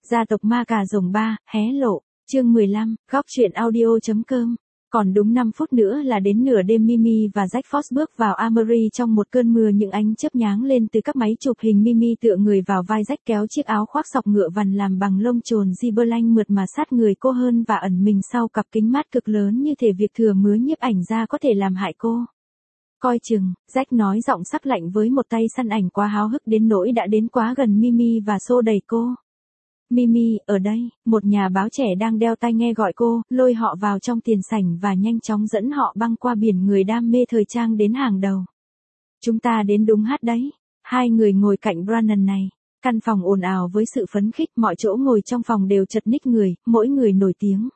Gia tộc ma cà rồng 3, hé lộ, chương 15, góc truyện audio.com. Còn đúng 5 phút nữa là đến nửa đêm Mimi và Jack Frost bước vào Armory trong một cơn mưa những ánh chớp nháng lên từ các máy chụp hình. Mimi tựa người vào vai Jack kéo chiếc áo khoác sọc ngựa vằn làm bằng lông trồn Gibberling mượt mà sát người cô hơn và ẩn mình sau cặp kính mát cực lớn như thể việc thừa mứa nhiếp ảnh ra có thể làm hại cô. Coi chừng, Jack nói giọng sắc lạnh với một tay săn ảnh quá háo hức đến nỗi đã đến quá gần Mimi và xô đẩy cô. Mimi, ở đây, một nhà báo trẻ đang đeo tai nghe gọi cô, lôi họ vào trong tiền sảnh và nhanh chóng dẫn họ băng qua biển người đam mê thời trang đến hàng đầu. Chúng ta đến đúng hát đấy. Hai người ngồi cạnh Brannon này. Căn phòng ồn ào với sự phấn khích, mọi chỗ ngồi trong phòng đều chật ních người, mỗi người nổi tiếng.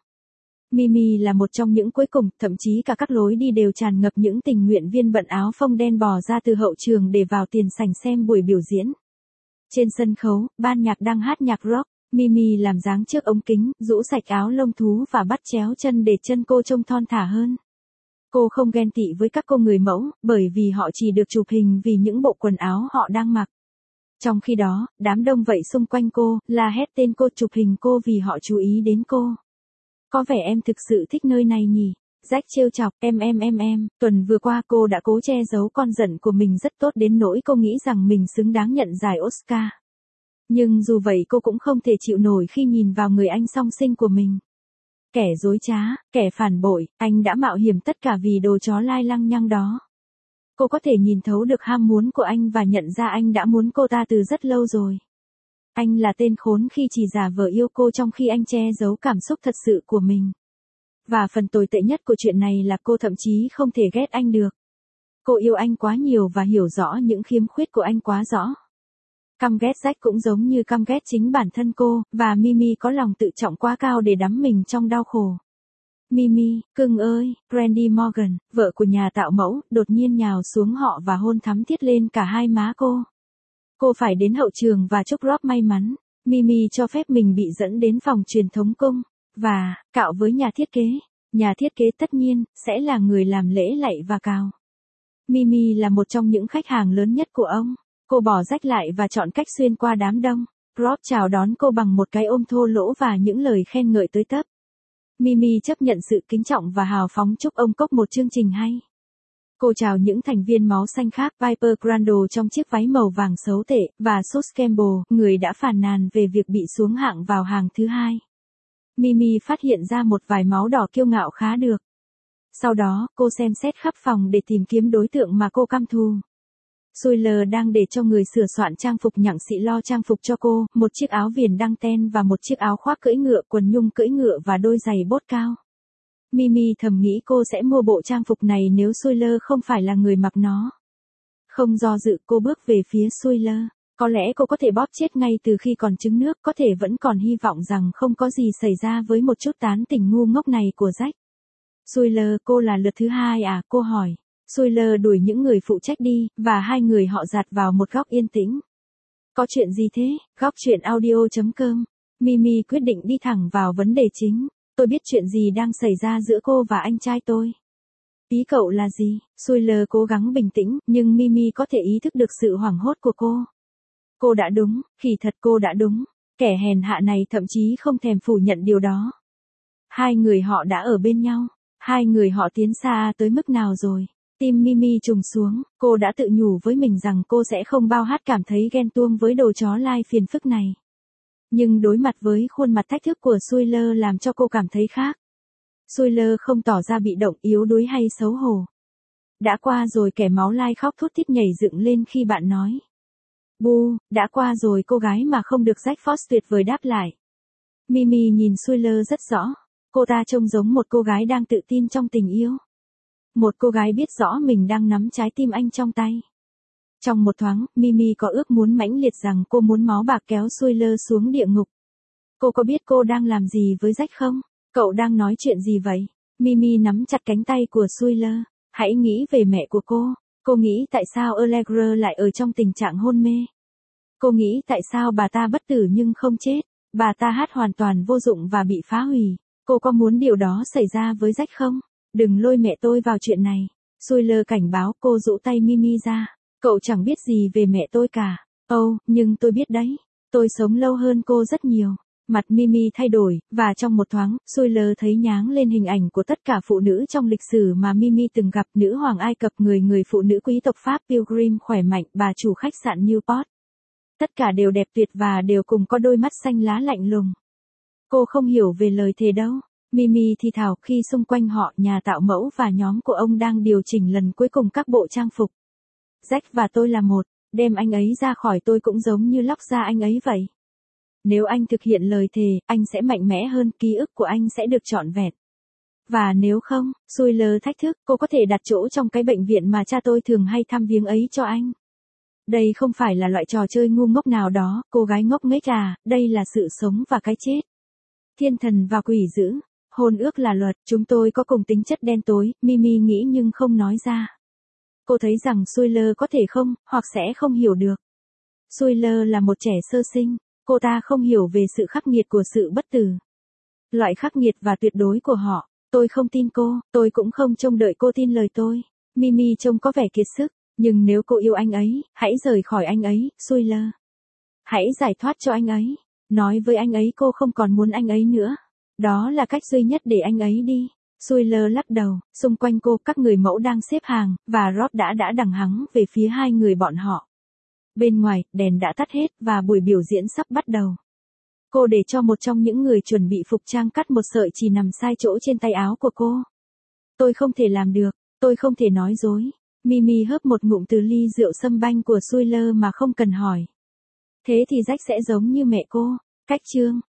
Mimi là một trong những cuối cùng, thậm chí cả các lối đi đều tràn ngập những tình nguyện viên bận áo phông đen bò ra từ hậu trường để vào tiền sảnh xem buổi biểu diễn. Trên sân khấu, ban nhạc đang hát nhạc rock. Mimi làm dáng trước ống kính, rũ sạch áo lông thú và bắt chéo chân để chân cô trông thon thả hơn. Cô không ghen tị với các cô người mẫu, bởi vì họ chỉ được chụp hình vì những bộ quần áo họ đang mặc. Trong khi đó, đám đông vây xung quanh cô, la hét tên cô, chụp hình cô vì họ chú ý đến cô. Có vẻ em thực sự thích nơi này nhỉ? Jack trêu chọc, em. Tuần vừa qua cô đã cố che giấu con giận của mình rất tốt đến nỗi cô nghĩ rằng mình xứng đáng nhận giải Oscar. Nhưng dù vậy cô cũng không thể chịu nổi khi nhìn vào người anh song sinh của mình. Kẻ dối trá, kẻ phản bội, anh đã mạo hiểm tất cả vì đồ chó lai lăng nhăng đó. Cô có thể nhìn thấu được ham muốn của anh và nhận ra anh đã muốn cô ta từ rất lâu rồi. Anh là tên khốn khi chỉ giả vờ yêu cô trong khi anh che giấu cảm xúc thật sự của mình. Và phần tồi tệ nhất của chuyện này là cô thậm chí không thể ghét anh được. Cô yêu anh quá nhiều và hiểu rõ những khiếm khuyết của anh quá rõ. Căm ghét Jack cũng giống như căm ghét chính bản thân cô, và Mimi có lòng tự trọng quá cao để đắm mình trong đau khổ. Mimi, cưng ơi, Brandy Morgan, vợ của nhà tạo mẫu, đột nhiên nhào xuống họ và hôn thắm thiết lên cả hai má cô. Cô phải đến hậu trường và chúc Rob may mắn. Mimi cho phép mình bị dẫn đến phòng truyền thống cung, và cạo với nhà thiết kế. Nhà thiết kế tất nhiên, sẽ là người làm lễ lạy và cào. Mimi là một trong những khách hàng lớn nhất của ông. Cô bỏ Jack lại và chọn cách xuyên qua đám đông. Rob chào đón cô bằng một cái ôm thô lỗ và những lời khen ngợi tới tấp. Mimi chấp nhận sự kính trọng và hào phóng chúc ông Cốc một chương trình hay. Cô chào những thành viên máu xanh khác, Piper Crandall trong chiếc váy màu vàng xấu tệ, và Sus Campbell, người đã phàn nàn về việc bị xuống hạng vào hàng thứ hai. Mimi phát hiện ra một vài máu đỏ kiêu ngạo khá được. Sau đó, cô xem xét khắp phòng để tìm kiếm đối tượng mà cô căm thù. Suyler đang để cho người sửa soạn trang phục nhặng xị lo trang phục cho cô, một chiếc áo viền đăng ten và một chiếc áo khoác cưỡi ngựa, quần nhung cưỡi ngựa và đôi giày bốt cao. Mimi thầm nghĩ cô sẽ mua bộ trang phục này nếu Suyler không phải là người mặc nó. Không do dự cô bước về phía Suyler. Có lẽ cô có thể bóp chết ngay từ khi còn trứng nước, có thể vẫn còn hy vọng rằng không có gì xảy ra với một chút tán tỉnh ngu ngốc này của Jack. Suyler, cô là lượt thứ hai à? Cô hỏi. Suyler đuổi những người phụ trách đi, và hai người họ giạt vào một góc yên tĩnh. Có chuyện gì thế? Góc truyện audio.com. Mimi quyết định đi thẳng vào vấn đề chính. Tôi biết chuyện gì đang xảy ra giữa cô và anh trai tôi. Ý cậu là gì? Suyler cố gắng bình tĩnh, nhưng Mimi có thể ý thức được sự hoảng hốt của cô. Cô đã đúng, kỳ thật cô đã đúng. Kẻ hèn hạ này thậm chí không thèm phủ nhận điều đó. Hai người họ đã ở bên nhau. Hai người họ tiến xa tới mức nào rồi? Tim Mimi trùng xuống, cô đã tự nhủ với mình rằng cô sẽ không bao hát cảm thấy ghen tuông với đồ chó lai phiền phức này. Nhưng đối mặt với khuôn mặt thách thức của Suyler làm cho cô cảm thấy khác. Suyler không tỏ ra bị động, yếu đuối hay xấu hổ. Đã qua rồi, kẻ máu lai khóc thút thít nhảy dựng lên khi bạn nói. Bu, đã qua rồi, cô gái mà không được Jack Frost tuyệt vời đáp lại. Mimi nhìn Suyler rất rõ. Cô ta trông giống một cô gái đang tự tin trong tình yêu. Một cô gái biết rõ mình đang nắm trái tim anh trong tay. Trong một thoáng, Mimi có ước muốn mãnh liệt rằng cô muốn máu bạc kéo Suyler xuống địa ngục. Cô có biết cô đang làm gì với Jack không? Cậu đang nói chuyện gì vậy? Mimi nắm chặt cánh tay của Suyler. Hãy nghĩ về mẹ của cô. Cô nghĩ tại sao Allegra lại ở trong tình trạng hôn mê. Cô nghĩ tại sao bà ta bất tử nhưng không chết. Bà ta hát hoàn toàn vô dụng và bị phá hủy. Cô có muốn điều đó xảy ra với Jack không? Đừng lôi mẹ tôi vào chuyện này. Suyler cảnh báo. Cô rũ tay Mimi ra. Cậu chẳng biết gì về mẹ tôi cả. Nhưng tôi biết đấy. Tôi sống lâu hơn cô rất nhiều. Mặt Mimi thay đổi, và trong một thoáng, Sawyer thấy nháng lên hình ảnh của tất cả phụ nữ trong lịch sử mà Mimi từng gặp, nữ hoàng Ai Cập, người phụ nữ quý tộc Pháp Pilgrim khỏe mạnh, bà chủ khách sạn Newport. Tất cả đều đẹp tuyệt và đều cùng có đôi mắt xanh lá lạnh lùng. Cô không hiểu về lời thề đâu. Mimi thì thào khi xung quanh họ, nhà tạo mẫu và nhóm của ông đang điều chỉnh lần cuối cùng các bộ trang phục. Jack và tôi là một, đem anh ấy ra khỏi tôi cũng giống như lóc ra anh ấy vậy. Nếu anh thực hiện lời thề, anh sẽ mạnh mẽ hơn, ký ức của anh sẽ được trọn vẹn. Và nếu không, Sawyer thách thức, cô có thể đặt chỗ trong cái bệnh viện mà cha tôi thường hay thăm viếng ấy cho anh. Đây không phải là loại trò chơi ngu ngốc nào đó, cô gái ngốc nghếch à, đây là sự sống và cái chết. Thiên thần và quỷ dữ, hôn ước là luật, chúng tôi có cùng tính chất đen tối, Mimi nghĩ nhưng không nói ra. Cô thấy rằng Sawyer có thể không, hoặc sẽ không hiểu được. Sawyer là một trẻ sơ sinh, cô ta không hiểu về sự khắc nghiệt của sự bất tử. Loại khắc nghiệt và tuyệt đối của họ, tôi không tin cô, tôi cũng không trông đợi cô tin lời tôi. Mimi trông có vẻ kiệt sức, nhưng nếu cô yêu anh ấy, hãy rời khỏi anh ấy, Sawyer. Hãy giải thoát cho anh ấy. Nói với anh ấy cô không còn muốn anh ấy nữa. Đó là cách duy nhất để anh ấy đi. Sawyer lắc đầu, xung quanh cô các người mẫu đang xếp hàng, và Rob đã đằng hắng về phía hai người bọn họ. Bên ngoài, đèn đã tắt hết, và buổi biểu diễn sắp bắt đầu. Cô để cho một trong những người chuẩn bị phục trang cắt một sợi chỉ nằm sai chỗ trên tay áo của cô. Tôi không thể làm được, tôi không thể nói dối. Mimi hớp một ngụm từ ly rượu sâm banh của Sawyer mà không cần hỏi. Thế thì Jack sẽ giống như mẹ cô. Cách chương